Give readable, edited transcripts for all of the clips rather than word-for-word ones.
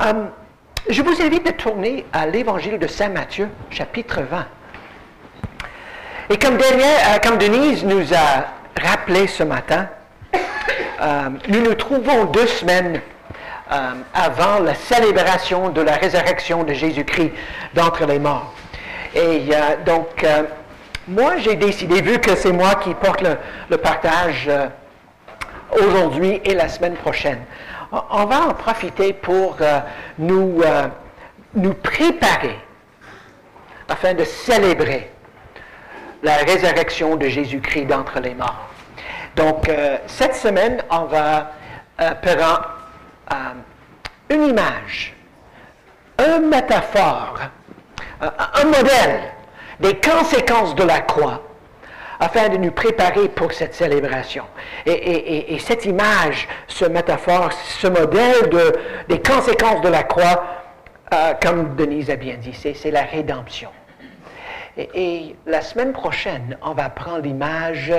Je vous invite à tourner à l'Évangile de Saint Matthieu, chapitre 20. Et comme Denise nous a rappelé ce matin, nous nous trouvons 2 semaines avant la célébration de la résurrection de Jésus-Christ d'entre les morts. Et donc, moi j'ai décidé, vu que c'est moi qui porte le partage aujourd'hui et la semaine prochaine, on va en profiter pour nous préparer afin de célébrer la résurrection de Jésus-Christ d'entre les morts. Donc, cette semaine, on va prendre une image, une métaphore, un modèle des conséquences de la croix afin de nous préparer pour cette célébration. Et cette image, ce métaphore, ce modèle des conséquences de la croix, comme Denise a bien dit, c'est la rédemption. Et la semaine prochaine, on va prendre l'image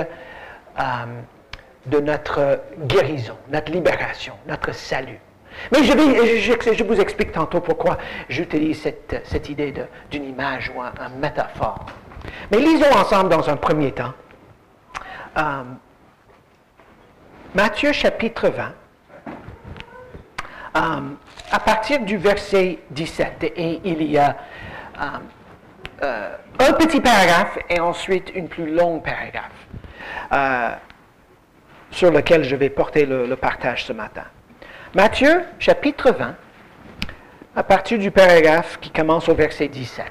de notre guérison, notre libération, notre salut. Mais je vous explique tantôt pourquoi j'utilise cette idée d'une image ou une métaphore. Mais lisons ensemble dans un premier temps Matthieu chapitre 20, à partir du verset 17. Et il y a un petit paragraphe et ensuite une plus longue paragraphe sur lequel je vais porter le partage ce matin. Matthieu chapitre 20, à partir du paragraphe qui commence au verset 17.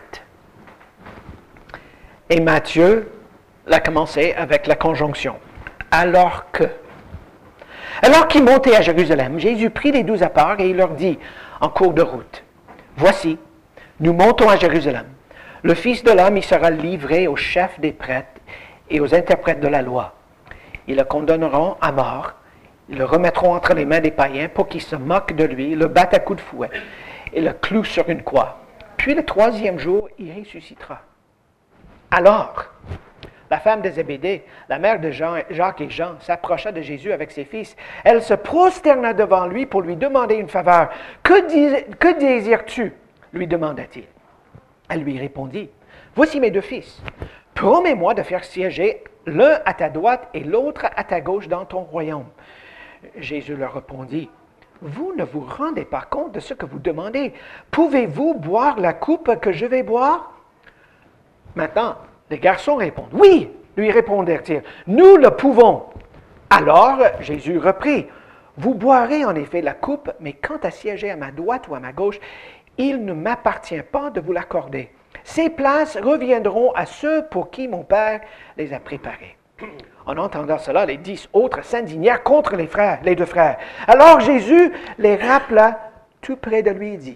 Et Matthieu l'a commencé avec la conjonction « alors que ». Alors qu'il montait à Jérusalem, Jésus prit les 12 à part et il leur dit en cours de route « Voici, nous montons à Jérusalem. Le Fils de l'homme y sera livré aux chefs des prêtres et aux interprètes de la loi. Ils le condamneront à mort, ils le remettront entre les mains des païens pour qu'ils se moquent de lui, le battent à coups de fouet et le clouent sur une croix. Puis le 3e jour, il ressuscitera. » Alors, la femme de Zébédée, la mère de Jacques et Jean, s'approcha de Jésus avec ses fils. Elle se prosterna devant lui pour lui demander une faveur. « Que désires-tu » lui demanda-t-il. Elle lui répondit, « Voici mes 2 fils. Promets-moi de faire siéger l'un à ta droite et l'autre à ta gauche dans ton royaume. » Jésus leur répondit, « Vous ne vous rendez pas compte de ce que vous demandez. Pouvez-vous boire la coupe que je vais boire? » Maintenant, les garçons répondent, « Oui, lui répondirent-ils, nous le pouvons. » Alors Jésus reprit, « Vous boirez en effet la coupe, mais quant à siéger à ma droite ou à ma gauche, il ne m'appartient pas de vous l'accorder. Ces places reviendront à ceux pour qui mon Père les a préparées. » En entendant cela, les 10 autres s'indignèrent contre les 2 frères. Alors Jésus les rappela tout près de lui et dit,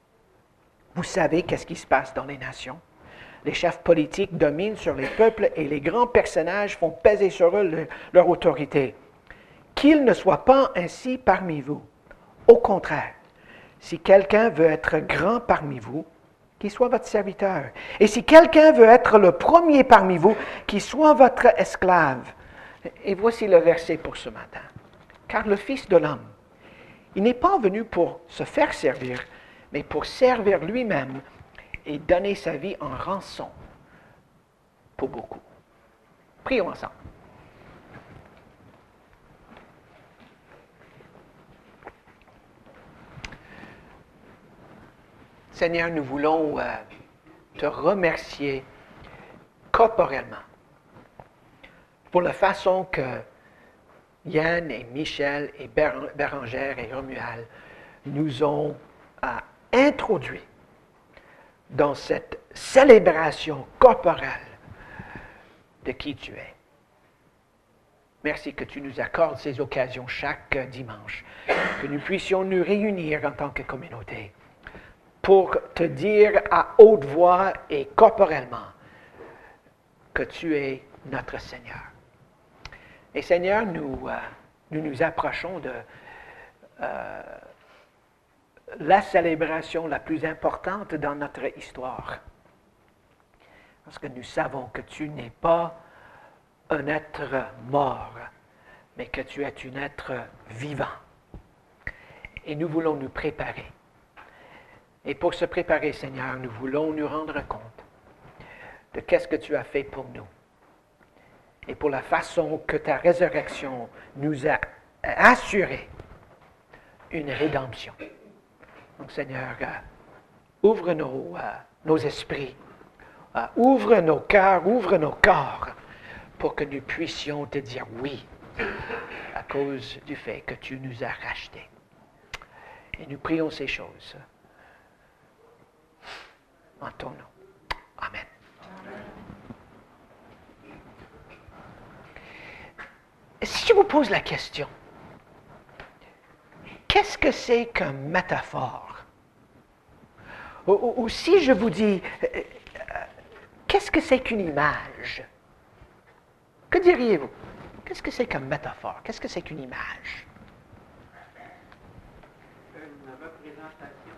« Vous savez qu'est-ce qui se passe dans les nations? Les chefs politiques dominent sur les peuples et les grands personnages font peser sur eux leur autorité. Qu'il ne soit pas ainsi parmi vous. Au contraire, si quelqu'un veut être grand parmi vous, qu'il soit votre serviteur. Et si quelqu'un veut être le premier parmi vous, qu'il soit votre esclave. » Et voici le verset pour ce matin. « Car le Fils de l'homme, il n'est pas venu pour se faire servir, mais pour servir lui-même et donner sa vie en rançon pour beaucoup. » Prions ensemble. Seigneur, nous voulons te remercier corporellement pour la façon que Yann et Michel et Bérangère et Romuald nous ont introduits dans cette célébration corporelle de qui tu es. Merci que tu nous accordes ces occasions chaque dimanche, que nous puissions nous réunir en tant que communauté pour te dire à haute voix et corporellement que tu es notre Seigneur. Et Seigneur, nous nous approchons de la célébration la plus importante dans notre histoire. Parce que nous savons que tu n'es pas un être mort, mais que tu es un être vivant. Et nous voulons nous préparer Et pour se préparer, Seigneur, nous voulons nous rendre compte de qu'est-ce que tu as fait pour nous. Et pour la façon que ta résurrection nous a assuré une rédemption. Donc, Seigneur, ouvre nos esprits, ouvre nos cœurs, ouvre nos corps, pour que nous puissions te dire oui, à cause du fait que tu nous as rachetés. Et nous prions ces choses en ton nom. Amen. Si je vous pose la question, qu'est-ce que c'est qu'une métaphore? Ou si je vous dis, qu'est-ce que c'est qu'une image? Que diriez-vous? Qu'est-ce que c'est qu'une métaphore? Qu'est-ce que c'est qu'une image? Une représentation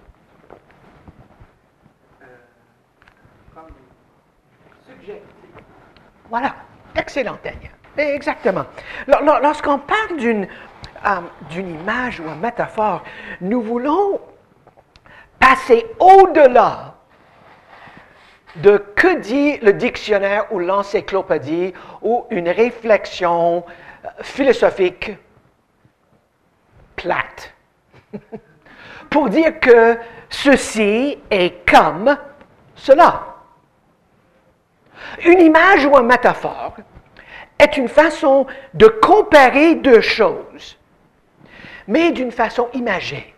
comme subjective. Voilà, excellent, Daniel. Exactement. Lorsqu'on parle d'une image ou une métaphore, nous voulons passer au-delà de que dit le dictionnaire ou l'encyclopédie ou une réflexion philosophique plate. Pour dire que ceci est comme cela. Une image ou une métaphore est une façon de comparer deux choses, mais d'une façon imagée.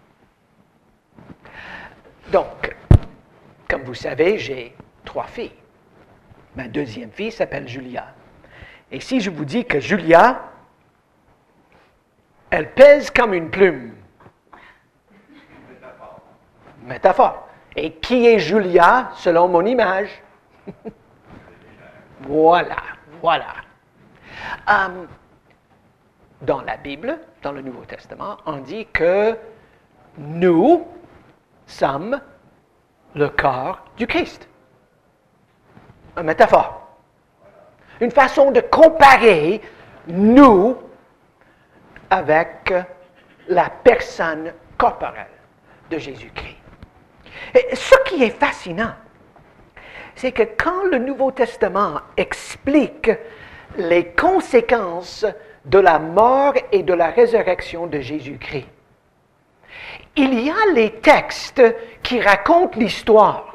Donc, comme vous savez, j'ai 3 filles. Ma deuxième fille s'appelle Julia. Et si je vous dis que Julia, elle pèse comme une plume. Métaphore. Et qui est Julia selon mon image? Voilà. Dans la Bible, dans le Nouveau Testament, on dit que nous sommes le corps du Christ. Une métaphore. Une façon de comparer nous avec la personne corporelle de Jésus-Christ. Et ce qui est fascinant, c'est que quand le Nouveau Testament explique les conséquences de la mort et de la résurrection de Jésus-Christ, il y a les textes qui racontent l'histoire.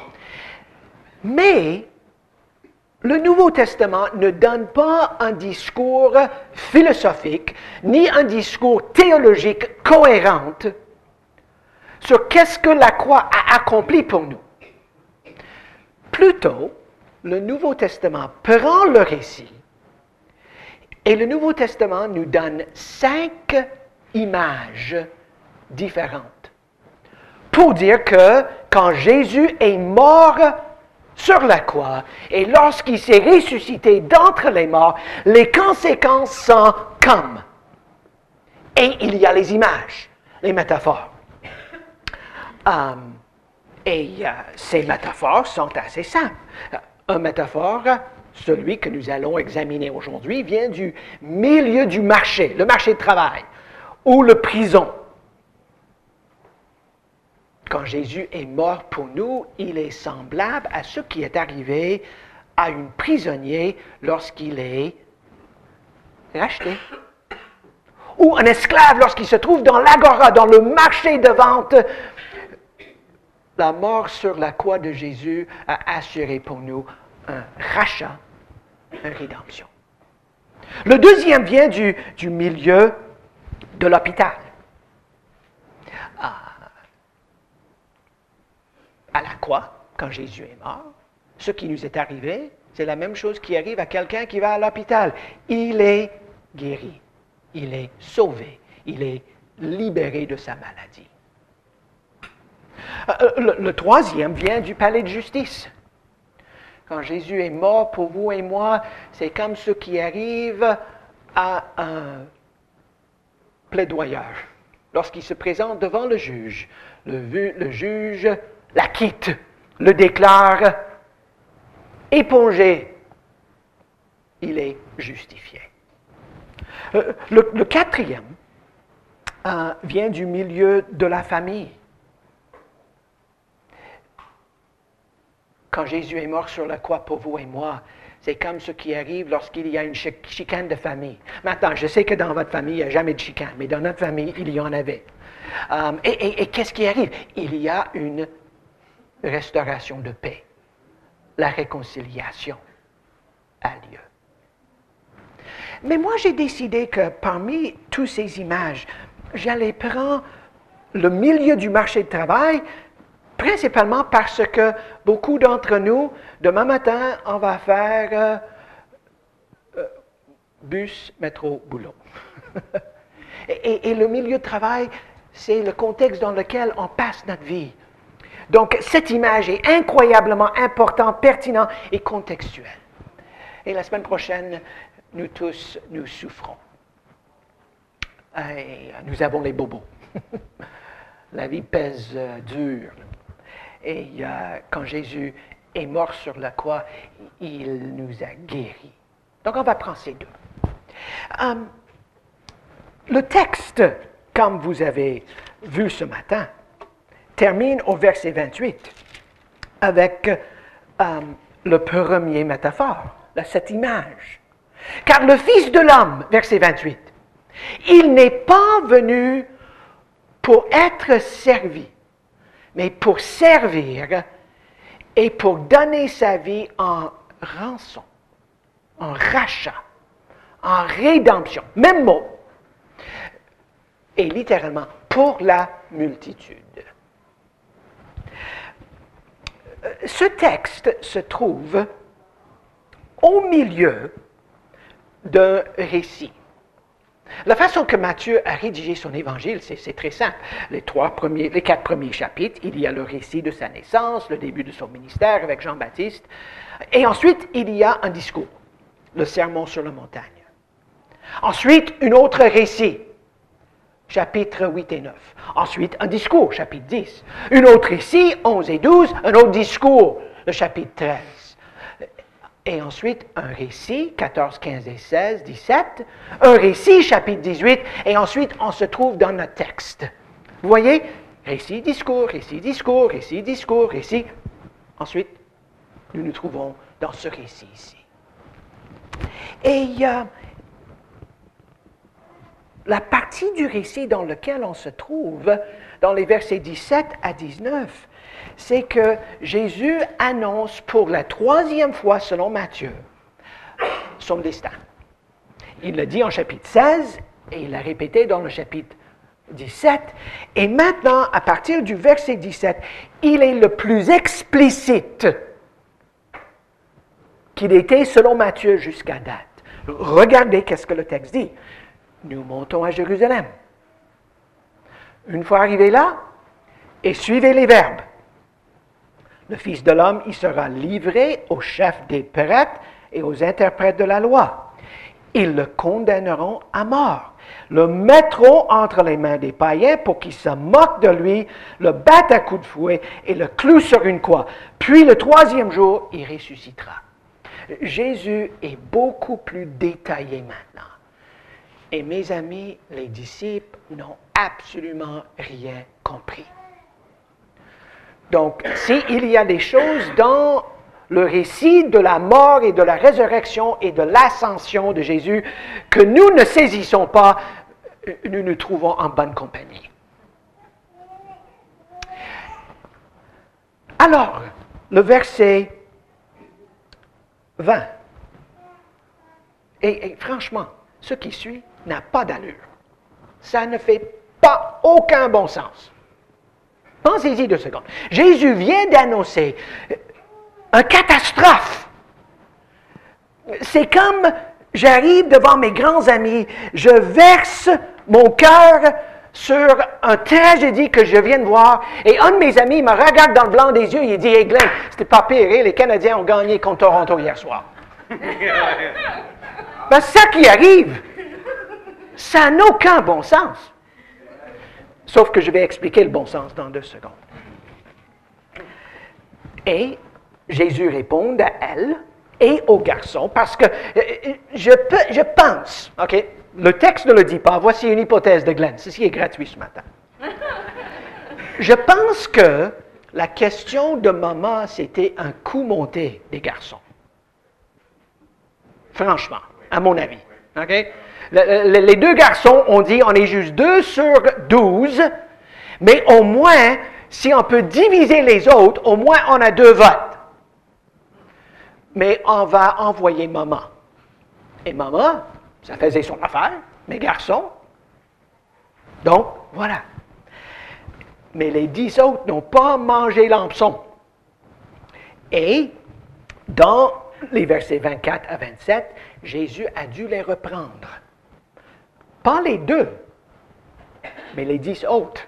Mais le Nouveau Testament ne donne pas un discours philosophique, ni un discours théologique cohérent sur qu'est-ce que la croix a accompli pour nous. Plutôt, le Nouveau Testament prend le récit et le Nouveau Testament nous donne 5 images différentes pour dire que quand Jésus est mort sur la croix et lorsqu'il s'est ressuscité d'entre les morts, les conséquences sont comme. Et il y a les images, les métaphores. Ces métaphores sont assez simples. Une métaphore, celui que nous allons examiner aujourd'hui, vient du milieu du marché, le marché de travail, ou le prison. Quand Jésus est mort pour nous, il est semblable à ce qui est arrivé à un prisonnier lorsqu'il est racheté. Ou un esclave lorsqu'il se trouve dans l'agora, dans le marché de vente. La mort sur la croix de Jésus a assuré pour nous un rachat, une rédemption. Le deuxième vient du milieu de l'hôpital. À la croix, quand Jésus est mort, ce qui nous est arrivé, c'est la même chose qui arrive à quelqu'un qui va à l'hôpital. Il est guéri, il est sauvé, il est libéré de sa maladie. Le troisième vient du palais de justice. Quand Jésus est mort pour vous et moi, c'est comme ce qui arrive à un plaidoyeur. Lorsqu'il se présente devant le juge, le juge l'acquitte, le déclare épongé. Il est justifié. Le quatrième vient du milieu de la famille. quand Jésus est mort sur la croix pour vous et moi, c'est comme ce qui arrive lorsqu'il y a une chicane de famille. Maintenant, je sais que dans votre famille, il n'y a jamais de chicane, mais dans notre famille, il y en avait. Et qu'est-ce qui arrive? Il y a une restauration de paix. La réconciliation a lieu. Mais moi, j'ai décidé que parmi toutes ces images, j'allais prendre le milieu du marché de travail, principalement parce que beaucoup d'entre nous, demain matin, on va faire bus, métro, boulot. et le milieu de travail, c'est le contexte dans lequel on passe notre vie. Donc, cette image est incroyablement importante, pertinente et contextuelle. Et la semaine prochaine, nous tous, nous souffrons. Et nous avons les bobos. La vie pèse dur. Et quand Jésus est mort sur la croix, il nous a guéris. Donc, on va prendre ces deux. Le texte, comme vous avez vu ce matin, termine au verset 28 avec le premier métaphore, cette image. Car le Fils de l'homme, verset 28, il n'est pas venu pour être servi, mais pour servir et pour donner sa vie en rançon, en rachat, en rédemption. Même mot. Et littéralement, pour la multitude. Ce texte se trouve au milieu d'un récit. La façon que Matthieu a rédigé son évangile, c'est très simple. Les 4 premiers chapitres, il y a le récit de sa naissance, le début de son ministère avec Jean-Baptiste, et ensuite il y a un discours, le sermon sur la montagne. Ensuite, un autre récit, chapitres 8 et 9. Ensuite, un discours, chapitre 10. Un autre récit, 11 et 12. Un autre discours, le chapitre 13. Et ensuite, un récit, 14, 15 et 16, 17. Un récit, chapitre 18. Et ensuite, on se trouve dans notre texte. Vous voyez? Récit, discours, récit, discours, récit, discours, récit. Ensuite, nous nous trouvons dans ce récit ici. Et la partie du récit dans laquelle on se trouve, dans les versets 17 à 19, c'est que Jésus annonce pour la 3e fois, selon Matthieu, son destin. Il l'a dit en chapitre 16 et il l'a répété dans le chapitre 17. Et maintenant, à partir du verset 17, il est le plus explicite qu'il était selon Matthieu jusqu'à date. Regardez qu'est-ce que le texte dit. Nous montons à Jérusalem. Une fois arrivés là, et suivez les verbes. Le Fils de l'homme, il sera livré aux chefs des prêtres et aux interprètes de la loi. Ils le condamneront à mort, le mettront entre les mains des païens pour qu'ils se moquent de lui, le battent à coups de fouet et le clouent sur une croix. Puis le 3e jour, il ressuscitera. Jésus est beaucoup plus détaillé maintenant. Et mes amis, les disciples n'ont absolument rien compris. Donc, s'il y a des choses dans le récit de la mort et de la résurrection et de l'ascension de Jésus que nous ne saisissons pas, nous nous trouvons en bonne compagnie. Alors, le verset 20. Et franchement, ce qui suit n'a pas d'allure. Ça ne fait pas aucun bon sens. Pensez-y 2 secondes. Jésus vient d'annoncer une catastrophe. C'est comme j'arrive devant mes grands amis, je verse mon cœur sur une tragédie que je viens de voir, et un de mes amis me regarde dans le blanc des yeux et il dit « Hey Glenn, c'était pas pire, les Canadiens ont gagné contre Toronto hier soir. » Ben, c'est ça qui arrive. Ça n'a aucun bon sens. Sauf que je vais expliquer le bon sens dans 2 secondes. Et Jésus répond à elle et au garçon, parce que je pense, OK, le texte ne le dit pas, voici une hypothèse de Glenn, ceci est gratuit ce matin. Je pense que la question de maman, c'était un coup monté des garçons. Franchement, à mon avis. OK? Les deux garçons ont dit, on est juste 2 sur 12, mais au moins, si on peut diviser les autres, au moins on a 2 votes. Mais on va envoyer maman. Et maman, ça faisait son affaire, mes garçons. Donc, voilà. Mais les 10 autres n'ont pas mangé l'hameçon. Et, dans les versets 24 à 27, Jésus a dû les reprendre. Pas les 2, mais les 10 autres.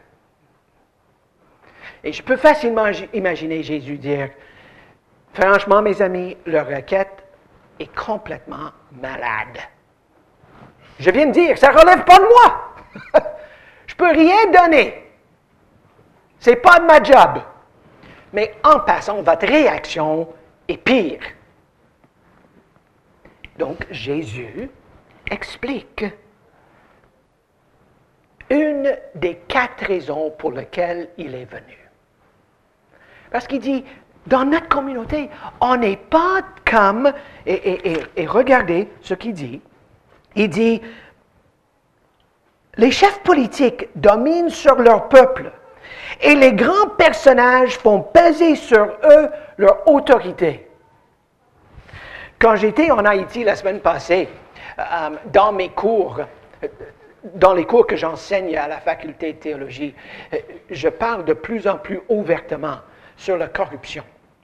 Et je peux facilement imaginer Jésus dire, franchement, mes amis, leur requête est complètement malade. Je viens de dire, ça ne relève pas de moi. Je ne peux rien donner. Ce n'est pas de ma job. Mais en passant, votre réaction est pire. Donc, Jésus explique une des 4 raisons pour lesquelles il est venu. Parce qu'il dit, dans notre communauté, on n'est pas comme, et regardez ce qu'il dit. Il dit, les chefs politiques dominent sur leur peuple et les grands personnages font peser sur eux leur autorité. Quand j'étais en Haïti la semaine passée, dans mes cours, dans les cours que j'enseigne à la faculté de théologie, je parle de plus en plus ouvertement sur la corruption.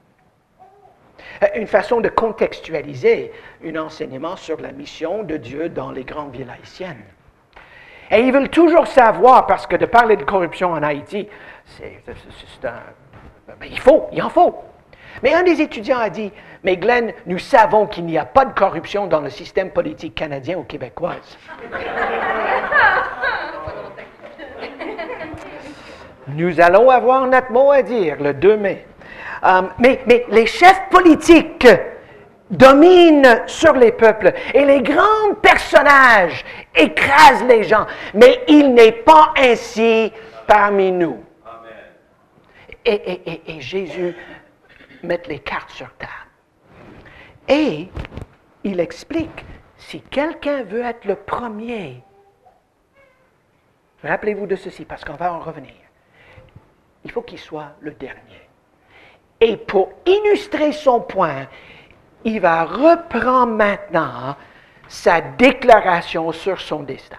Une façon de contextualiser un enseignement sur la mission de Dieu dans les grandes villes haïtiennes. Et ils veulent toujours savoir, parce que de parler de corruption en Haïti, il en faut. Mais un des étudiants a dit, mais Glenn, nous savons qu'il n'y a pas de corruption dans le système politique canadien ou québécois. Nous allons avoir notre mot à dire le 2 mai. Mais les chefs politiques dominent sur les peuples et les grands personnages écrasent les gens. Mais il n'est pas ainsi parmi nous. Et Jésus met les cartes sur table. Et il explique, si quelqu'un veut être le premier, rappelez-vous de ceci, parce qu'on va en revenir, il faut qu'il soit le dernier. Et pour illustrer son point, il va reprendre maintenant sa déclaration sur son destin.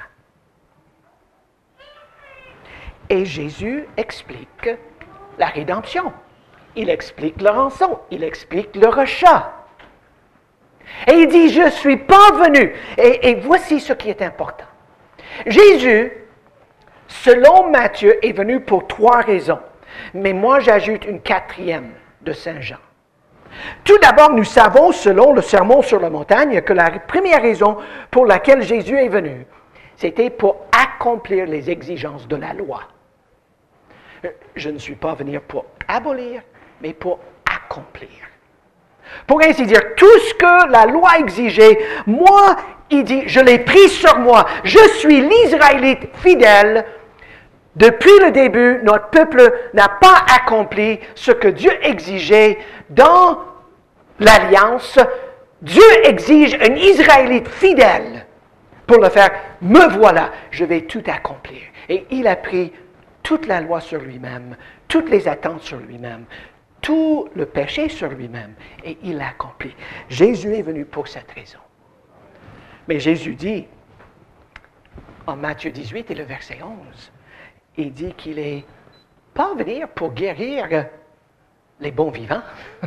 Et Jésus explique la rédemption. Il explique le rançon. Il explique le rachat. Et il dit, je suis pas venu. Et voici ce qui est important. Jésus, selon Matthieu, est venu pour 3 raisons. Mais moi, j'ajoute une 4e de Saint Jean. Tout d'abord, nous savons, selon le Sermon sur la montagne, que la première raison pour laquelle Jésus est venu, c'était pour accomplir les exigences de la loi. Je ne suis pas venu pour abolir, mais pour accomplir. Pour ainsi dire, tout ce que la loi exigeait, moi, il dit, je l'ai pris sur moi. Je suis l'Israélite fidèle. Depuis le début, notre peuple n'a pas accompli ce que Dieu exigeait dans l'Alliance. Dieu exige un Israélite fidèle pour le faire. Me voilà, je vais tout accomplir. Et il a pris toute la loi sur lui-même, toutes les attentes sur lui-même, tout le péché sur lui-même, et il l'a accompli. Jésus est venu pour cette raison. Mais Jésus dit, en Matthieu 18 et le verset 11, il dit qu'il est pas venu pour guérir les bons vivants,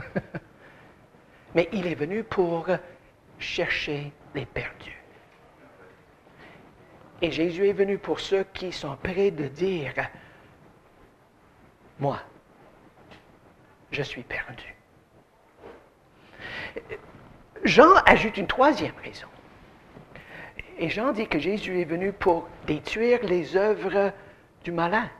mais il est venu pour chercher les perdus. Et Jésus est venu pour ceux qui sont prêts de dire, moi, je suis perdu. Jean ajoute une 3e raison. Et Jean dit que Jésus est venu pour détruire les œuvres du malin.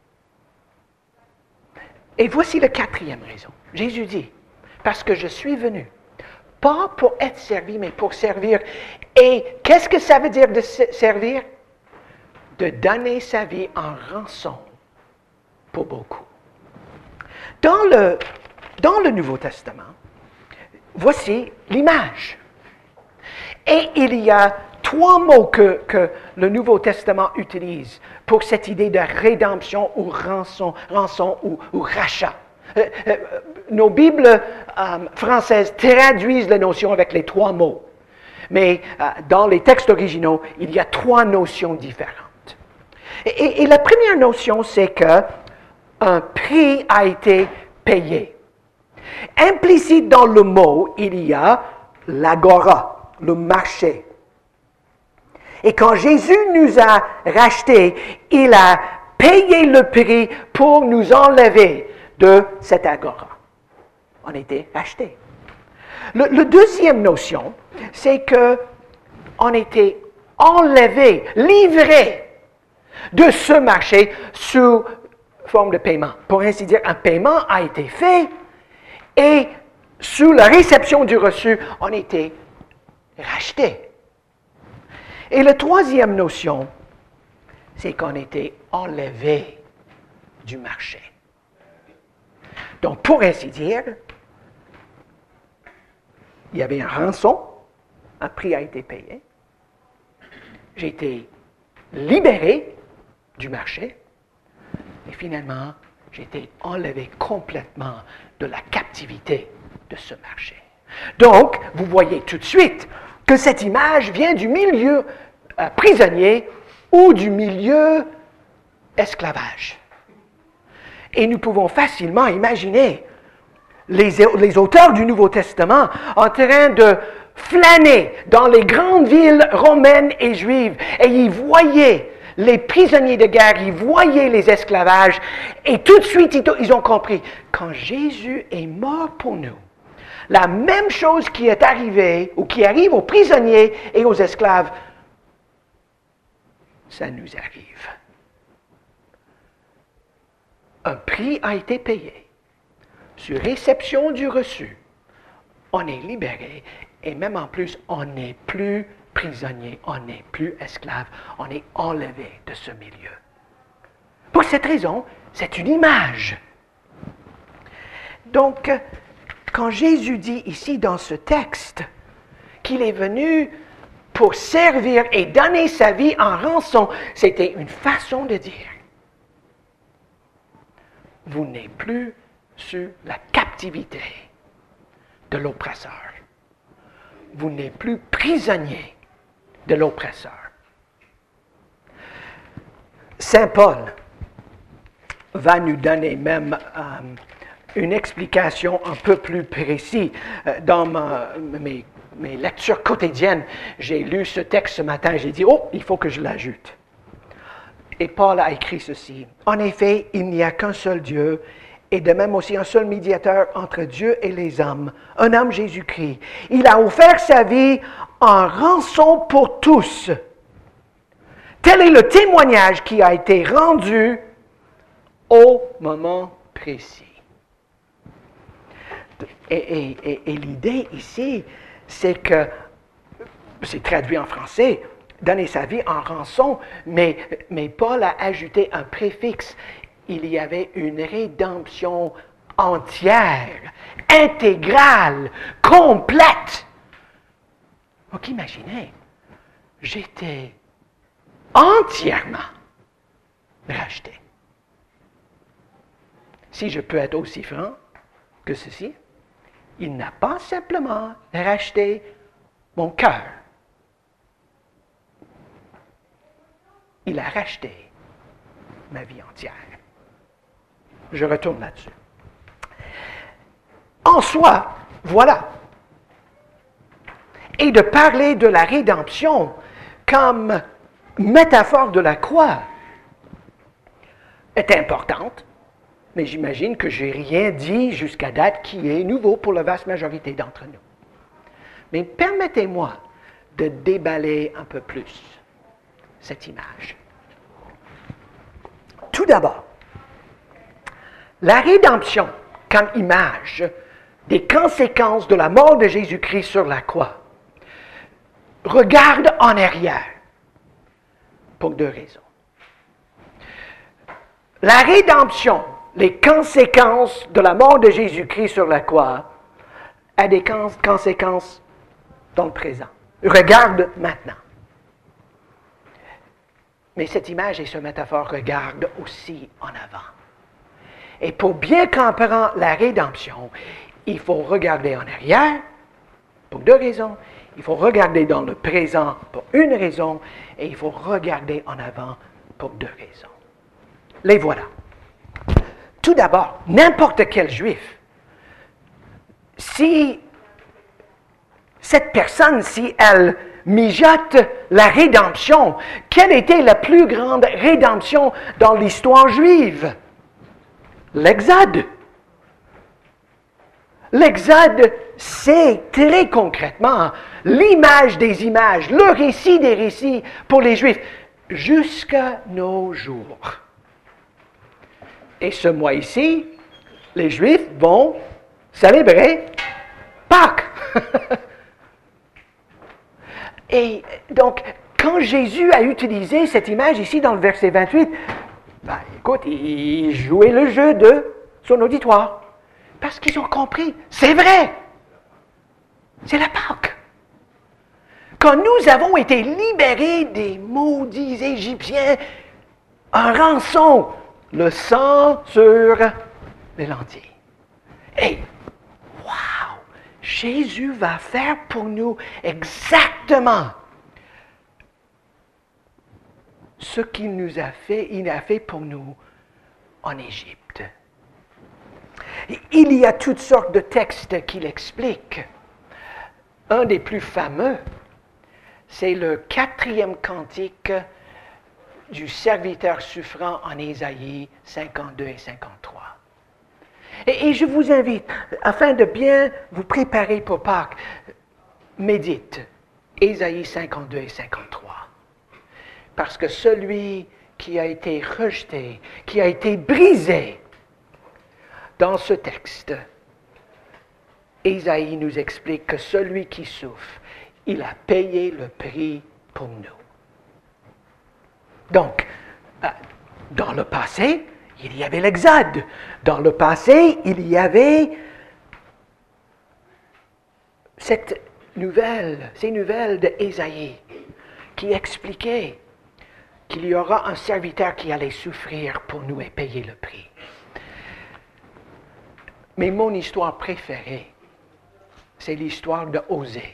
Et voici la 4e raison. Jésus dit, parce que je suis venu, pas pour être servi, mais pour servir. Et qu'est-ce que ça veut dire de servir? De donner sa vie en rançon pour beaucoup. Dans le Nouveau Testament, voici l'image. Et il y a trois mots que le Nouveau Testament utilise pour cette idée de rédemption ou rançon ou rachat. Nos Bibles françaises traduisent la notion avec les trois mots. Mais dans les textes originaux, il y a trois notions différentes. Et la première notion, c'est qu'un prix a été payé. Implicite dans le mot, il y a l'agora, le marché. Et quand Jésus nous a rachetés, il a payé le prix pour nous enlever de cette agora. On était rachetés. La deuxième notion, c'est qu'on était enlevé, livré de ce marché sous forme de paiement. Pour ainsi dire, un paiement a été fait et sous la réception du reçu, on était racheté. Et la troisième notion, c'est qu'on était enlevé du marché. Donc, pour ainsi dire, il y avait un rançon, un prix a été payé, j'ai été libéré du marché, et finalement, j'ai été enlevé complètement de la captivité de ce marché. Donc, vous voyez tout de suite que cette image vient du milieu prisonnier ou du milieu esclavage. Et nous pouvons facilement imaginer les auteurs du Nouveau Testament en train de flâner dans les grandes villes romaines et juives. Et ils voyaient les prisonniers de guerre, ils voyaient les esclavages. Et tout de suite, ils ont compris, quand Jésus est mort pour nous, la même chose qui est arrivée ou qui arrive aux prisonniers et aux esclaves, ça nous arrive. Un prix a été payé. Sur réception du reçu, on est libéré et même en plus, on n'est plus prisonnier, on n'est plus esclave, on est enlevé de ce milieu. Pour cette raison, c'est une image. Donc, quand Jésus dit ici dans ce texte qu'il est venu pour servir et donner sa vie en rançon, c'était une façon de dire, vous n'êtes plus sous la captivité de l'oppresseur. Vous n'êtes plus prisonnier de l'oppresseur. Saint Paul va nous donner même une explication un peu plus précise. Dans mes lectures quotidiennes, j'ai lu ce texte ce matin, j'ai dit, oh, il faut que je l'ajoute. Et Paul a écrit ceci. En effet, il n'y a qu'un seul Dieu, et de même aussi un seul médiateur entre Dieu et les hommes, un homme Jésus-Christ. Il a offert sa vie en rançon pour tous. Tel est le témoignage qui a été rendu au moment précis. Et l'idée ici, c'est que, c'est traduit en français, donner sa vie en rançon, mais Paul a ajouté un préfixe. Il y avait une rédemption entière, intégrale, complète. Donc imaginez, j'étais entièrement racheté. Si je peux être aussi franc que ceci, il n'a pas simplement racheté mon cœur. Il a racheté ma vie entière. Je retourne là-dessus. En soi, voilà. Et de parler de la rédemption comme métaphore de la croix est importante, mais j'imagine que je n'ai rien dit jusqu'à date qui est nouveau pour la vaste majorité d'entre nous. Mais permettez-moi de déballer un peu plus cette image. Tout d'abord, la rédemption comme image des conséquences de la mort de Jésus-Christ sur la croix regarde en arrière pour deux raisons. La rédemption, les conséquences de la mort de Jésus-Christ sur la croix a des conséquences dans le présent. Regarde maintenant. Mais cette image et cette métaphore regardent aussi en avant. Et pour bien comprendre la rédemption, il faut regarder en arrière pour deux raisons. Il faut regarder dans le présent pour une raison et il faut regarder en avant pour deux raisons. Les voilà. Tout d'abord, n'importe quel juif, si cette personne, si elle mijote la rédemption, quelle était la plus grande rédemption dans l'histoire juive? L'Exode. L'Exode, c'est très concrètement l'image des images, le récit des récits pour les Juifs, jusqu'à nos jours. Et ce mois ici, les Juifs vont célébrer Pâques. Et donc, quand Jésus a utilisé cette image ici dans le verset 28, ben, écoute, il jouait le jeu de son auditoire. Parce qu'ils ont compris, c'est vrai. C'est la Pâque. Quand nous avons été libérés des maudits Égyptiens, en rançon, le sang sur les lentilles. Et, wow, Jésus va faire pour nous exactement ce qu'il nous a fait, il a fait pour nous en Égypte. Il y a toutes sortes de textes qui l'expliquent. Un des plus fameux, c'est le 4e cantique du serviteur souffrant en Ésaïe 52 et 53. Et je vous invite, afin de bien vous préparer pour Pâques, médite Ésaïe 52 et 53. Parce que celui qui a été rejeté, qui a été brisé, dans ce texte, Ésaïe nous explique que celui qui souffre, il a payé le prix pour nous. Donc, dans le passé, il y avait l'Exode. Dans le passé, il y avait ces nouvelles d'Ésaïe qui expliquaient qu'il y aura un serviteur qui allait souffrir pour nous et payer le prix. Mais mon histoire préférée, c'est l'histoire de Osée.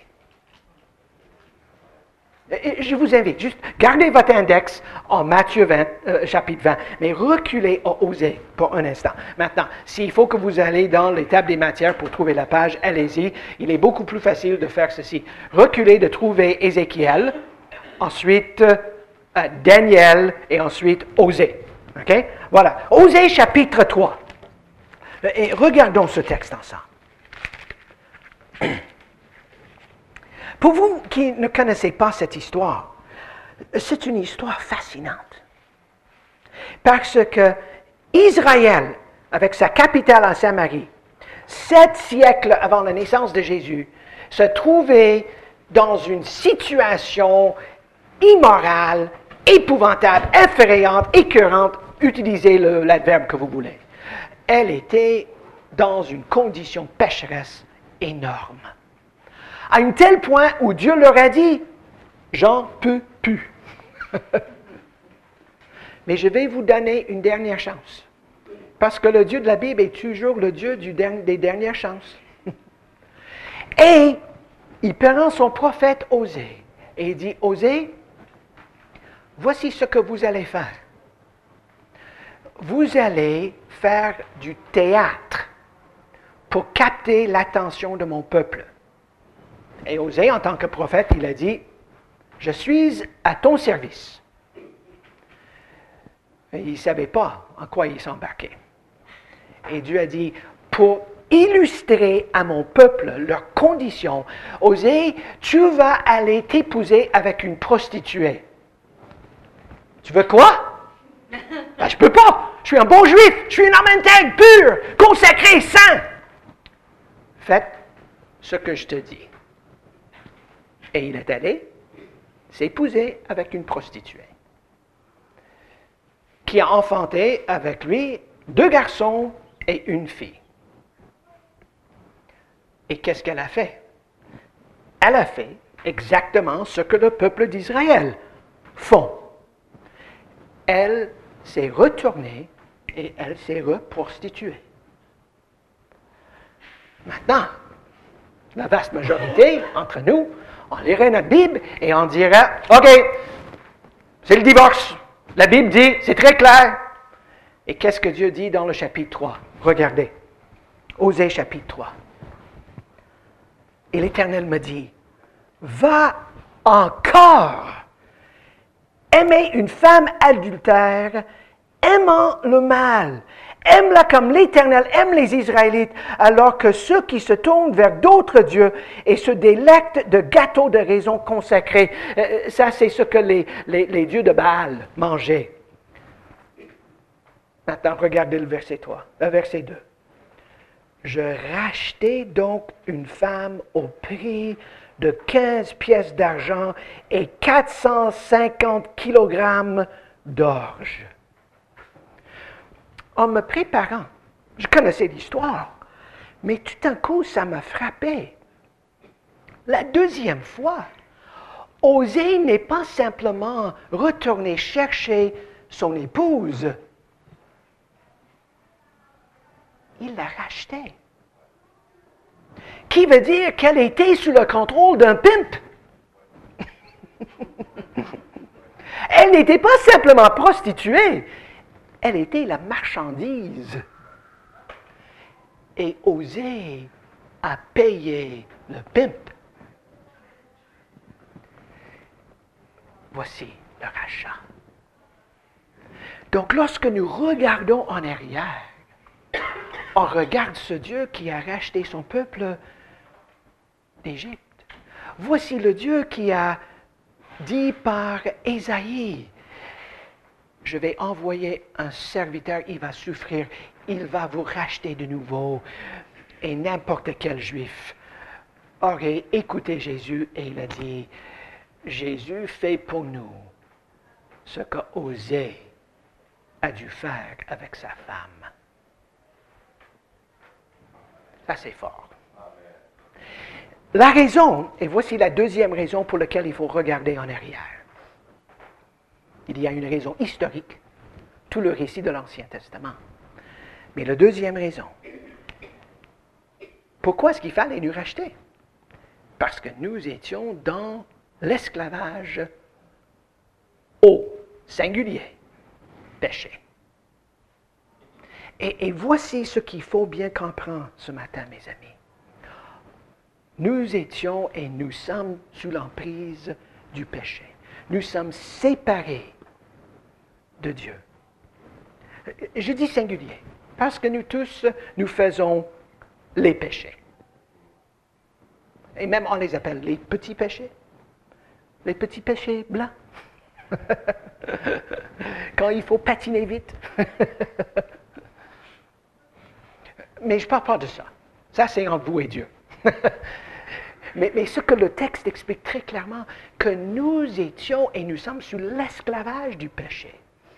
Et je vous invite, juste gardez votre index en Matthieu 20, chapitre 20, mais reculez à Osée pour un instant. Maintenant, s'il faut que vous allez dans les tables des matières pour trouver la page, allez-y. Il est beaucoup plus facile de faire ceci. Reculez de trouver Ézéchiel, ensuite Daniel et ensuite Osée. OK? Voilà. Osée chapitre 3. Et regardons ce texte ensemble. Pour vous qui ne connaissez pas cette histoire, c'est une histoire fascinante. Parce que Israël, avec sa capitale en Samarie, 7 siècles avant la naissance de Jésus, se trouvait dans une situation immorale, épouvantable, effrayante, écœurante, utilisez l'adverbe que vous voulez. Elle était dans une condition pécheresse énorme. À un tel point où Dieu leur a dit, j'en peux plus. Mais je vais vous donner une dernière chance. Parce que le Dieu de la Bible est toujours le Dieu des dernières chances. Et il prend son prophète Osée et il dit, Osée, voici ce que vous allez faire. Vous allez faire du théâtre pour capter l'attention de mon peuple. Et Osée, en tant que prophète, il a dit, je suis à ton service. Et il ne savait pas en quoi il s'embarquait. Et Dieu a dit, pour illustrer à mon peuple leurs conditions, Osée, tu vas aller t'épouser avec une prostituée. Tu veux quoi? Ben, je ne peux pas. Je suis un bon juif. Je suis un homme intègre, pur, consacré, saint. Faites ce que je te dis. Et il est allé s'épouser avec une prostituée qui a enfanté avec lui 2 garçons et une fille. Et qu'est-ce qu'elle a fait? Elle a fait exactement ce que le peuple d'Israël font. Elle s'est retournée et elle s'est reprostituée. Maintenant, la vaste majorité entre nous, on lirait notre Bible et on dirait, OK, c'est le divorce. La Bible dit, c'est très clair. Et qu'est-ce que Dieu dit dans le chapitre 3? Regardez, Osée chapitre 3. Et l'Éternel me dit, va encore aimer une femme adultère, aimant le mal. Aime-la comme l'Éternel aime les Israélites, alors que ceux qui se tournent vers d'autres dieux et se délectent de gâteaux de raison consacrés. Ça, c'est ce que les dieux de Baal mangeaient. Maintenant, regardez le verset 3, le verset 2. Je rachetai donc une femme au prix de 15 pièces d'argent et 450 kilogrammes d'orge. En me préparant, je connaissais l'histoire, mais tout d'un coup, ça m'a frappé. La deuxième fois, Osée n'est pas simplement retourné chercher son épouse, il l'a rachetée. Qui veut dire qu'elle était sous le contrôle d'un pimp. Elle n'était pas simplement prostituée, elle était la marchandise. Et Osée a payé le pimp. Voici le rachat. Donc lorsque nous regardons en arrière, on regarde ce Dieu qui a racheté son peuple d'Égypte. Voici le Dieu qui a dit par Ésaïe, je vais envoyer un serviteur, il va souffrir, il va vous racheter de nouveau. Et n'importe quel juif aurait écouté Jésus et il a dit, Jésus fait pour nous ce qu'Osée a dû faire avec sa femme. Ça, c'est fort. La raison, et voici la deuxième raison pour laquelle il faut regarder en arrière. Il y a une raison historique, tout le récit de l'Ancien Testament. Mais la deuxième raison, pourquoi est-ce qu'il fallait nous racheter? Parce que nous étions dans l'esclavage au singulier, péché. Et voici ce qu'il faut bien comprendre ce matin, mes amis. Nous étions et nous sommes sous l'emprise du péché. Nous sommes séparés de Dieu. Je dis singulier, parce que nous tous, nous faisons les péchés. Et même on les appelle les petits péchés. Les petits péchés blancs. Quand il faut patiner vite. Mais je ne parle pas de ça. Ça, c'est entre vous et Dieu. mais ce que le texte explique très clairement, que nous étions et nous sommes sous l'esclavage du péché.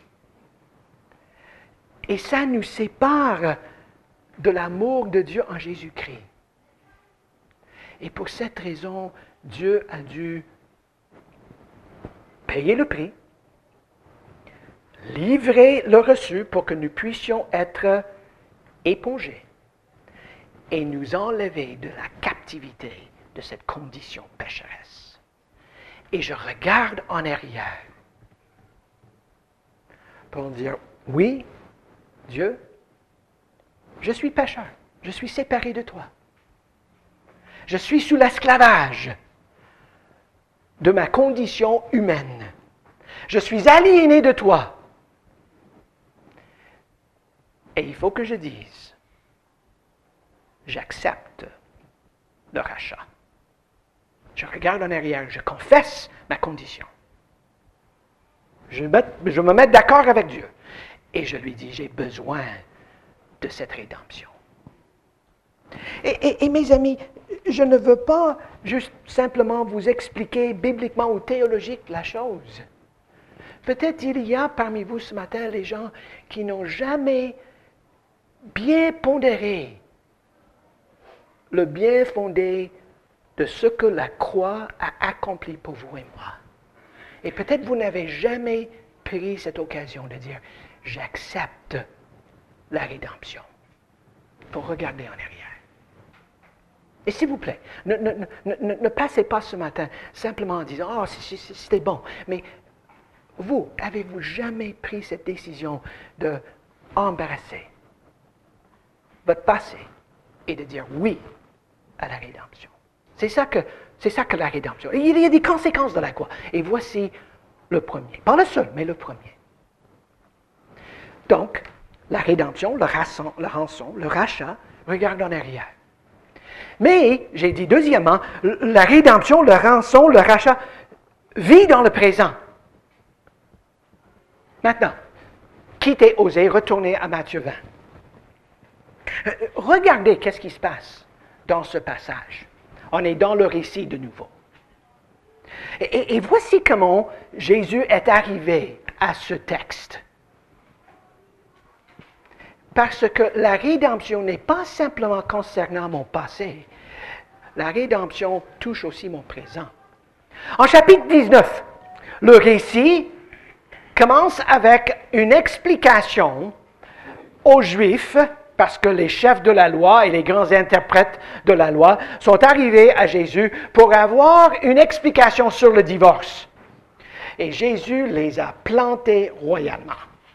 Et ça nous sépare de l'amour de Dieu en Jésus-Christ. Et pour cette raison, Dieu a dû payer le prix, livrer le reçu pour que nous puissions être épongés et nous enlever de la captivité de cette condition pécheresse. Et je regarde en arrière pour dire, oui, Dieu, je suis pécheur, je suis séparé de toi. Je suis sous l'esclavage de ma condition humaine. Je suis aliéné de toi. Et il faut que je dise, j'accepte le rachat. Je regarde en arrière, je confesse ma condition. Je me mets d'accord avec Dieu. Et je lui dis, j'ai besoin de cette rédemption. Et mes amis, je ne veux pas juste simplement vous expliquer bibliquement ou théologique la chose. Peut-être il y a parmi vous ce matin les gens qui n'ont jamais bien pondérer le bien fondé de ce que la croix a accompli pour vous et moi. Et peut-être vous n'avez jamais pris cette occasion de dire, j'accepte la rédemption, pour regarder en arrière. Et s'il vous plaît, ne passez pas ce matin simplement en disant, oh, c'était bon. Mais vous, avez-vous jamais pris cette décision de embrasser votre passé et de dire oui à la rédemption? C'est ça que la rédemption. Il y a des conséquences de la croix. Et voici le premier. Pas le seul, mais le premier. Donc, la rédemption, le rançon, le rachat, regarde en arrière. Mais, j'ai dit deuxièmement, la rédemption, le rançon, le rachat, vit dans le présent. Maintenant, quittez, osez, retournez à Matthieu 20. Regardez qu'est-ce qui se passe dans ce passage. On est dans le récit de nouveau. Et voici comment Jésus est arrivé à ce texte. Parce que la rédemption n'est pas simplement concernant mon passé. La rédemption touche aussi mon présent. En chapitre 19, le récit commence avec une explication aux Juifs, parce que les chefs de la loi et les grands interprètes de la loi sont arrivés à Jésus pour avoir une explication sur le divorce. Et Jésus les a plantés royalement.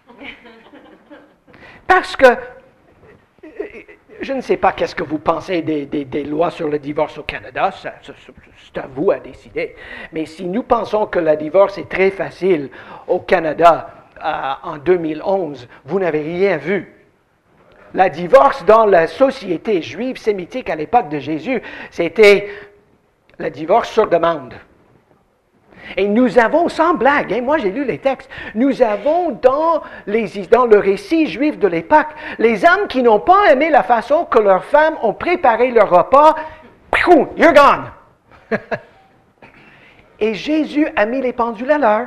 Parce que, je ne sais pas qu'est-ce que vous pensez des lois sur le divorce au Canada, c'est à vous à décider. Mais si nous pensons que le divorce est très facile au Canada en 2011, vous n'avez rien vu. Le divorce dans la société juive sémitique à l'époque de Jésus, c'était le divorce sur demande. Et nous avons, sans blague, moi j'ai lu les textes, nous avons dans le récit juif de l'époque, les hommes qui n'ont pas aimé la façon que leurs femmes ont préparé leur repas, you're gone. Et Jésus a mis les pendules à l'heure.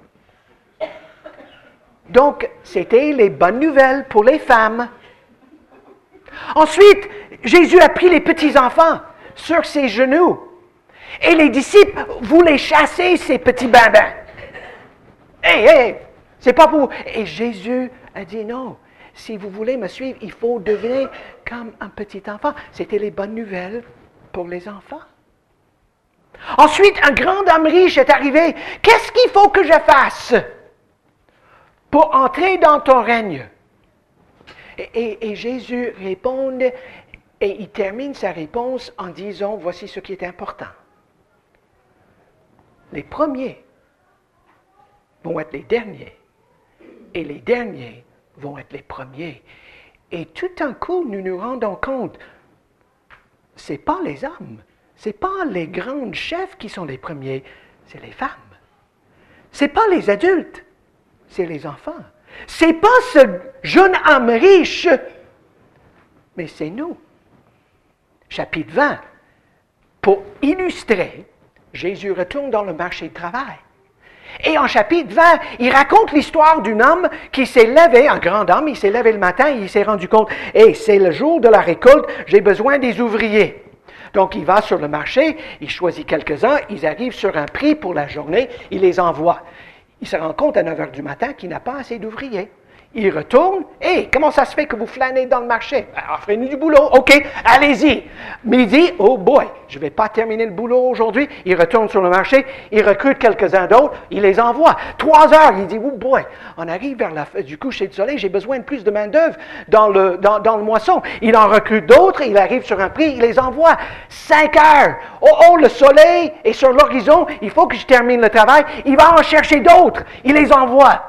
Donc, c'était les bonnes nouvelles pour les femmes. Ensuite, Jésus a pris les petits-enfants sur ses genoux. Et les disciples voulaient chasser ces petits bambins. Hey, c'est pas pour vous. Et Jésus a dit non. Si vous voulez me suivre, il faut devenir comme un petit enfant. C'était les bonnes nouvelles pour les enfants. Ensuite, un grand homme riche est arrivé. Qu'est-ce qu'il faut que je fasse pour entrer dans ton règne? Et Jésus répond, et il termine sa réponse en disant, voici ce qui est important. Les premiers vont être les derniers, et les derniers vont être les premiers. Et tout d'un coup, nous nous rendons compte, ce n'est pas les hommes, ce n'est pas les grands chefs qui sont les premiers, c'est les femmes. Ce n'est pas les adultes, c'est les enfants. Ce n'est pas ce jeune homme riche, mais c'est nous. Chapitre 20, pour illustrer, Jésus retourne dans le marché du travail. Et en chapitre 20, il raconte l'histoire d'un homme qui s'est levé, un grand homme, il s'est levé le matin et il s'est rendu compte, hey, c'est le jour de la récolte, j'ai besoin des ouvriers. Donc il va sur le marché, il choisit quelques-uns, ils arrivent sur un prix pour la journée, il les envoie. Il se rend compte à 9 h du matin qu'il n'a pas assez d'ouvriers. Il retourne. Hey, comment ça se fait que vous flânez dans le marché? Offrez-nous du boulot. OK, allez-y. Midi, oh boy, je ne vais pas terminer le boulot aujourd'hui. Il retourne sur le marché, il recrute quelques-uns d'autres, il les envoie. 3 heures, il dit, oh boy, on arrive vers du coucher du soleil, j'ai besoin de plus de main-d'œuvre dans le moisson. Il en recrute d'autres, il arrive sur un prix, il les envoie. 5 heures. Oh, le soleil est sur l'horizon, il faut que je termine le travail. Il va en chercher d'autres, il les envoie.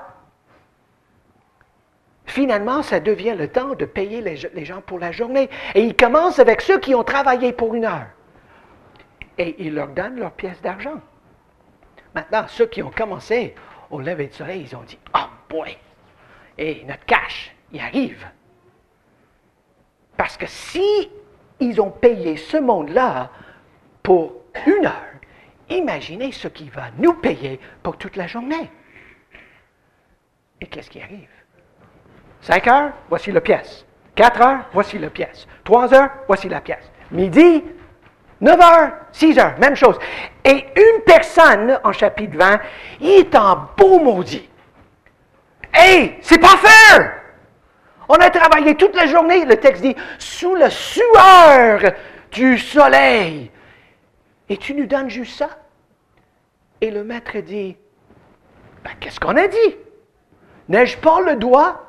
Finalement, ça devient le temps de payer les gens pour la journée. Et il commence avec ceux qui ont travaillé pour 1 heure. Et il leur donne leur pièce d'argent. Maintenant, ceux qui ont commencé au lever du soleil, ils ont dit, « Oh boy! Et notre cash, il arrive. » Parce que si ils ont payé ce monde-là pour 1 heure, imaginez ce qu'il va nous payer pour toute la journée. Et qu'est-ce qui arrive? 5 heures, voici la pièce. 4 heures, voici la pièce. 3 heures, voici la pièce. Midi, 9 heures, 6 heures, même chose. Et une personne, en chapitre 20, il est en beau maudit. Hey, c'est pas fair! On a travaillé toute la journée, le texte dit, sous la sueur du soleil. Et tu nous donnes juste ça? Et le maître dit, ben, qu'est-ce qu'on a dit? N'ai-je pas le droit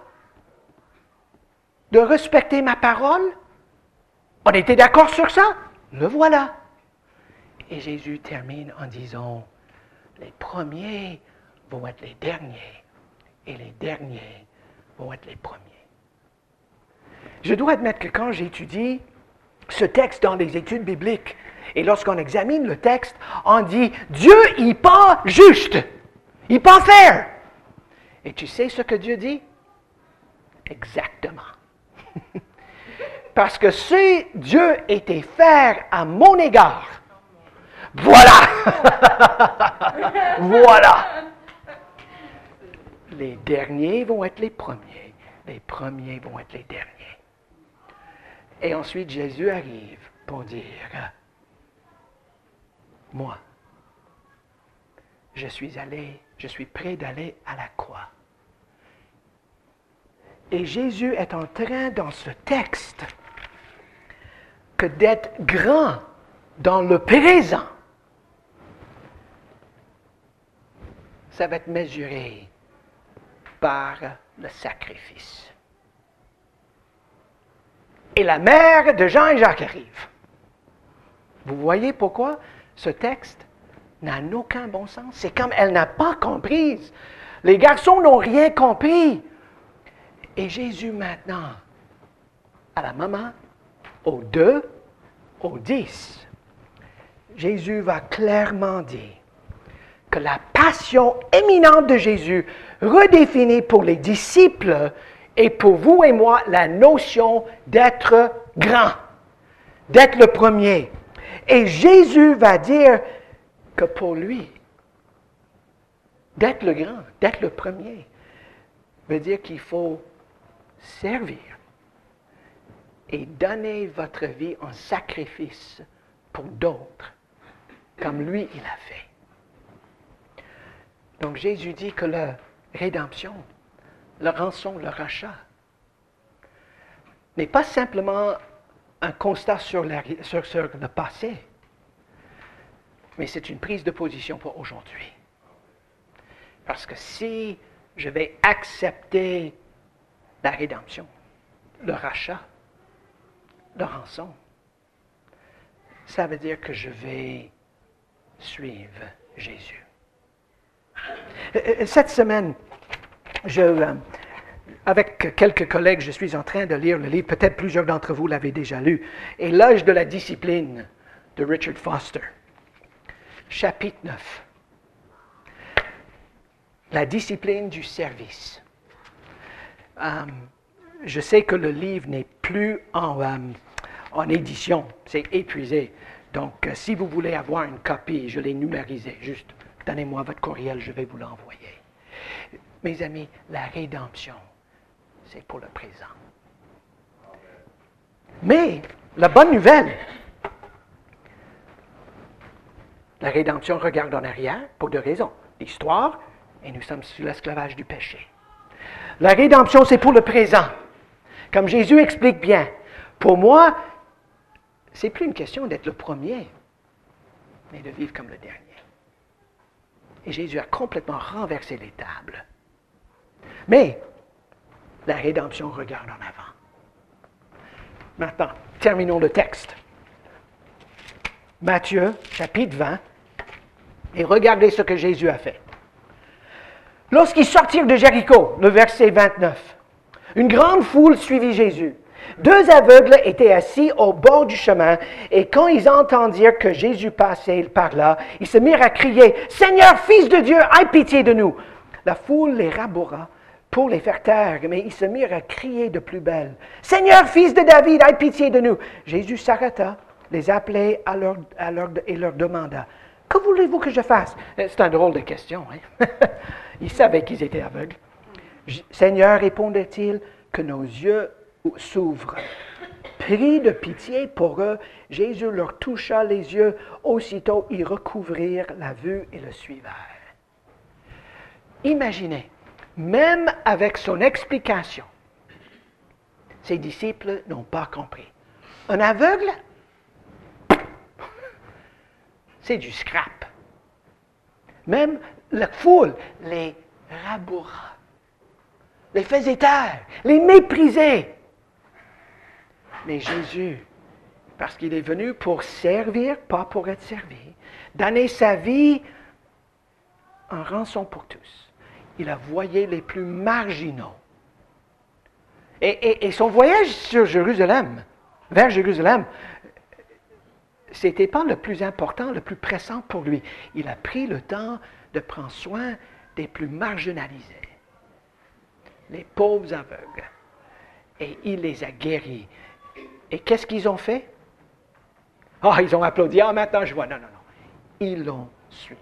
de respecter ma parole? On était d'accord sur ça? Le voilà. Et Jésus termine en disant, les premiers vont être les derniers, et les derniers vont être les premiers. Je dois admettre que quand j'étudie ce texte dans les études bibliques, et lorsqu'on examine le texte, on dit, Dieu, il pas juste, il pas fair. Et tu sais ce que Dieu dit? Exactement. Parce que si Dieu était fair à mon égard, voilà! Voilà! Les derniers vont être les premiers vont être les derniers. Et ensuite, Jésus arrive pour dire, moi, je suis prêt d'aller à la croix. Et Jésus est en train, dans ce texte, que d'être grand dans le présent, ça va être mesuré par le sacrifice. Et la mère de Jean et Jacques arrive. Vous voyez pourquoi ce texte n'a aucun bon sens? C'est comme elle n'a pas compris. Les garçons n'ont rien compris. Et Jésus maintenant, à la maman, aux 2, aux 10, Jésus va clairement dire que la passion éminente de Jésus redéfinit pour les disciples et pour vous et moi la notion d'être grand, d'être le premier. Et Jésus va dire que pour lui, d'être le grand, d'être le premier, veut dire qu'il faut servir et donner votre vie en sacrifice pour d'autres, comme lui il a fait. Donc Jésus dit que la rédemption, le rançon, le rachat, n'est pas simplement un constat sur le passé, mais c'est une prise de position pour aujourd'hui. Parce que si je vais accepter la rédemption, le rachat, le rançon, ça veut dire que je vais suivre Jésus. Cette semaine, avec quelques collègues, je suis en train de lire le livre, peut-être plusieurs d'entre vous l'avez déjà lu, et L'âge de la discipline de Richard Foster. Chapitre 9. La discipline du service. Je sais que le livre n'est plus en édition, c'est épuisé. Donc, si vous voulez avoir une copie, je l'ai numérisé. Juste, donnez-moi votre courriel, je vais vous l'envoyer. Mes amis, la rédemption, c'est pour le présent. Mais, la bonne nouvelle, la rédemption regarde en arrière pour deux raisons. L'histoire, et nous sommes sous l'esclavage du péché. La rédemption, c'est pour le présent. Comme Jésus explique bien, pour moi, c'est plus une question d'être le premier, mais de vivre comme le dernier. Et Jésus a complètement renversé les tables. Mais la rédemption regarde en avant. Maintenant, terminons le texte. Matthieu, chapitre 20, et regardez ce que Jésus a fait. Lorsqu'ils sortirent de Jéricho, le verset 29, une grande foule suivit Jésus. 2 aveugles étaient assis au bord du chemin, et quand ils entendirent que Jésus passait par là, ils se mirent à crier, « Seigneur, Fils de Dieu, aie pitié de nous !» La foule les raboura pour les faire taire, mais ils se mirent à crier de plus belle, « Seigneur, Fils de David, aie pitié de nous !» Jésus s'arrêta, les appelait et leur demanda, « Que voulez-vous que je fasse ?» C'est un drôle de question, hein? Ils savaient qu'ils étaient aveugles. « Seigneur, répondait-il, que nos yeux s'ouvre. Pris de pitié pour eux, Jésus leur toucha les yeux. Aussitôt, ils recouvrirent la vue et le suivirent. Imaginez, même avec son explication, ses disciples n'ont pas compris. Un aveugle, c'est du scrap. Même la foule les raboura, les faisait taire, les méprisait. Mais Jésus, parce qu'il est venu pour servir, pas pour être servi, donner sa vie en rançon pour tous. Il a voyé les plus marginaux. Et son voyage sur Jérusalem, vers Jérusalem, c'était pas le plus important, le plus pressant pour lui. Il a pris le temps de prendre soin des plus marginalisés, les pauvres aveugles. Et il les a guéris. Et qu'est-ce qu'ils ont fait? Ah, ils ont applaudi. Ah, maintenant je vois. Non, non, non. Ils l'ont suivi.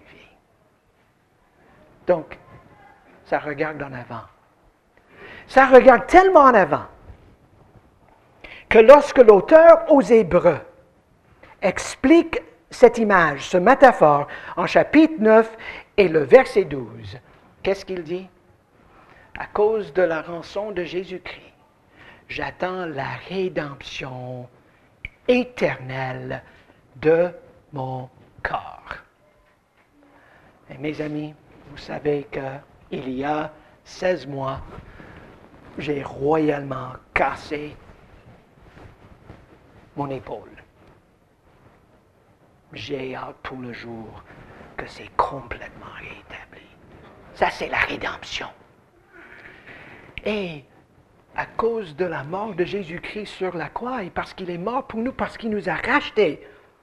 Donc, ça regarde en avant. Ça regarde tellement en avant que lorsque l'auteur aux Hébreux explique cette image, ce métaphore, en chapitre 9 et le verset 12, qu'est-ce qu'il dit? À cause de la rançon de Jésus-Christ, j'attends la rédemption éternelle de mon corps. Et mes amis, vous savez qu'il y a 16 mois, j'ai royalement cassé mon épaule. J'ai hâte pour le jour que c'est complètement rétabli. Ça, c'est la rédemption. Et à cause de la mort de Jésus-Christ sur la croix, et parce qu'il est mort pour nous, parce qu'il nous a rachetés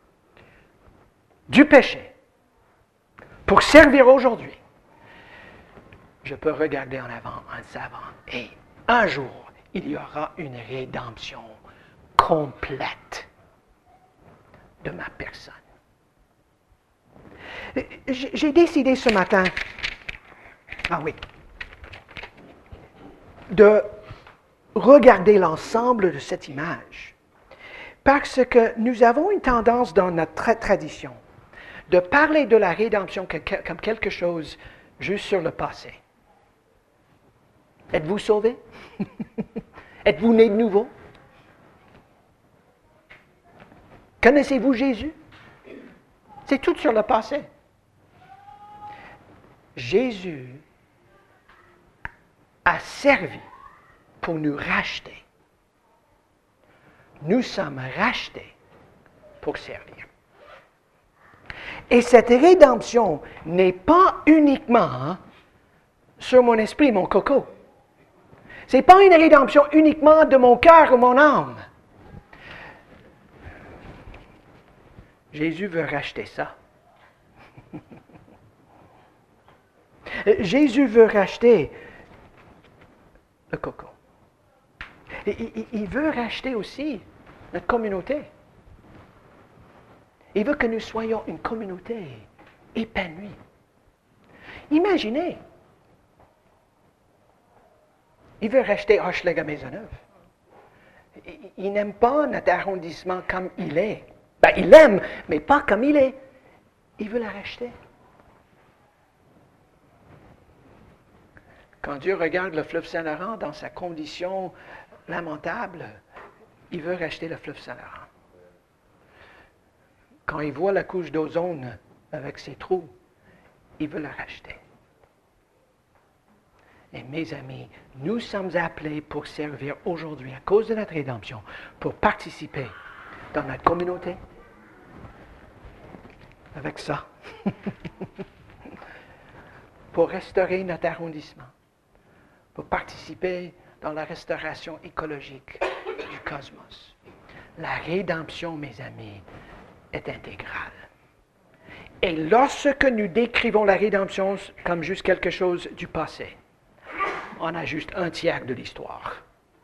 du péché, pour servir aujourd'hui, je peux regarder en avant en savant. Et un jour, il y aura une rédemption complète de ma personne. J'ai décidé ce matin, de regarder l'ensemble de cette image. Parce que nous avons une tendance dans notre tradition de parler de la rédemption comme quelque chose juste sur le passé. Êtes-vous sauvé? Êtes-vous né de nouveau? Connaissez-vous Jésus? C'est tout sur le passé. Jésus a servi pour nous racheter. Nous sommes rachetés pour servir. Et cette rédemption n'est pas uniquement sur mon esprit, mon coco. Ce n'est pas une rédemption uniquement de mon cœur ou mon âme. Jésus veut racheter ça. Jésus veut racheter le coco. Il veut racheter aussi notre communauté. Il veut que nous soyons une communauté épanouie. Imaginez, il veut racheter Hochelaga Maisonneuve. Il n'aime pas notre arrondissement comme il est. Ben, il l'aime, mais pas comme il est. Il veut la racheter. Quand Dieu regarde le fleuve Saint-Laurent dans sa condition lamentable, il veut racheter le fleuve Saint-Laurent. Quand il voit la couche d'ozone avec ses trous, il veut la racheter. Et mes amis, nous sommes appelés pour servir aujourd'hui, à cause de notre rédemption, pour participer dans notre communauté avec ça, pour restaurer notre arrondissement, pour participer dans la restauration écologique du cosmos. La rédemption, mes amis, est intégrale. Et lorsque nous décrivons la rédemption comme juste quelque chose du passé, on a juste un tiers de l'histoire.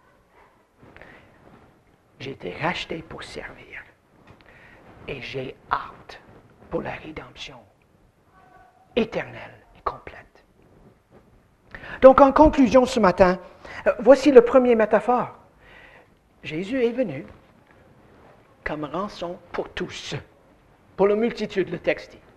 J'ai été racheté pour servir. Et j'ai hâte pour la rédemption éternelle et complète. Donc, en conclusion ce matin, voici le premier métaphore. Jésus est venu comme rançon pour tous, pour la multitude, le texte dit.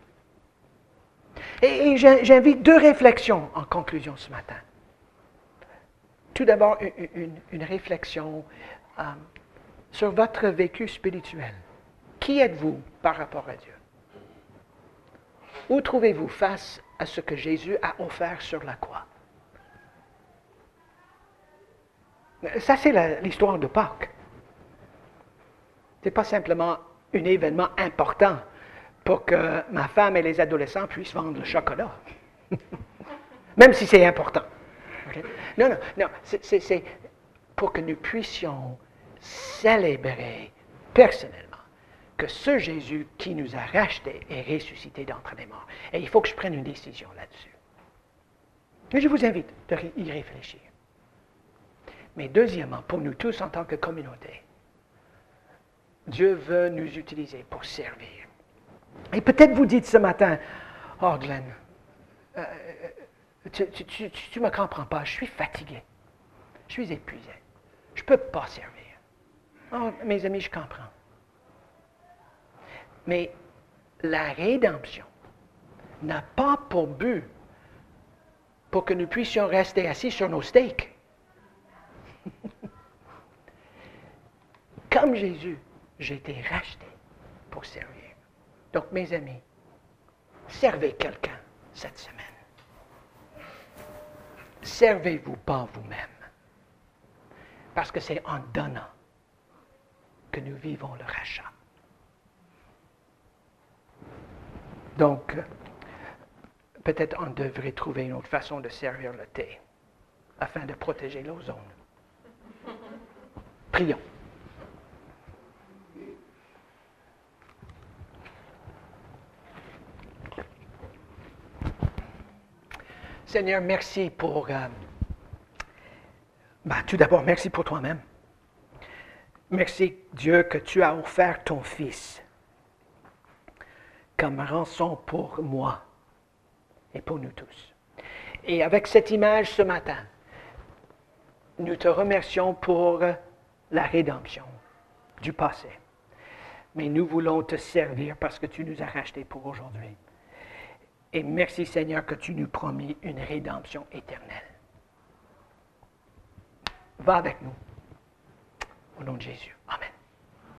Et j'invite deux réflexions en conclusion ce matin. Tout d'abord, une réflexion sur votre vécu spirituel. Qui êtes-vous par rapport à Dieu? Où trouvez-vous face à ce que Jésus a offert sur la croix? Ça, c'est l'histoire de Pâques. Ce n'est pas simplement un événement important pour que ma femme et les adolescents puissent vendre le chocolat. Même si c'est important. Okay? Non, c'est pour que nous puissions célébrer personnellement que ce Jésus qui nous a rachetés est ressuscité d'entre les morts. Et il faut que je prenne une décision là-dessus. Et je vous invite à y réfléchir. Mais deuxièmement, pour nous tous en tant que communauté, Dieu veut nous utiliser pour servir. Et peut-être vous dites ce matin, « Oh Glenn, tu ne me comprends pas, je suis fatigué, je suis épuisé, je ne peux pas servir. » Oh, mes amis, je comprends. Mais la rédemption n'a pas pour but pour que nous puissions rester assis sur nos steaks. Comme Jésus, j'ai été racheté pour servir. Donc, mes amis, servez quelqu'un cette semaine. Servez-vous pas vous-même. Parce que c'est en donnant que nous vivons le rachat. Donc, peut-être on devrait trouver une autre façon de servir le thé afin de protéger l'ozone. Prions. Seigneur, merci pour... tout d'abord, merci pour toi-même. Merci, Dieu, que tu as offert ton Fils comme rançon pour moi et pour nous tous. Et avec cette image ce matin, nous te remercions pour la rédemption du passé. Mais nous voulons te servir parce que tu nous as rachetés pour aujourd'hui. Et merci Seigneur que tu nous promis une rédemption éternelle. Va avec nous. Au nom de Jésus.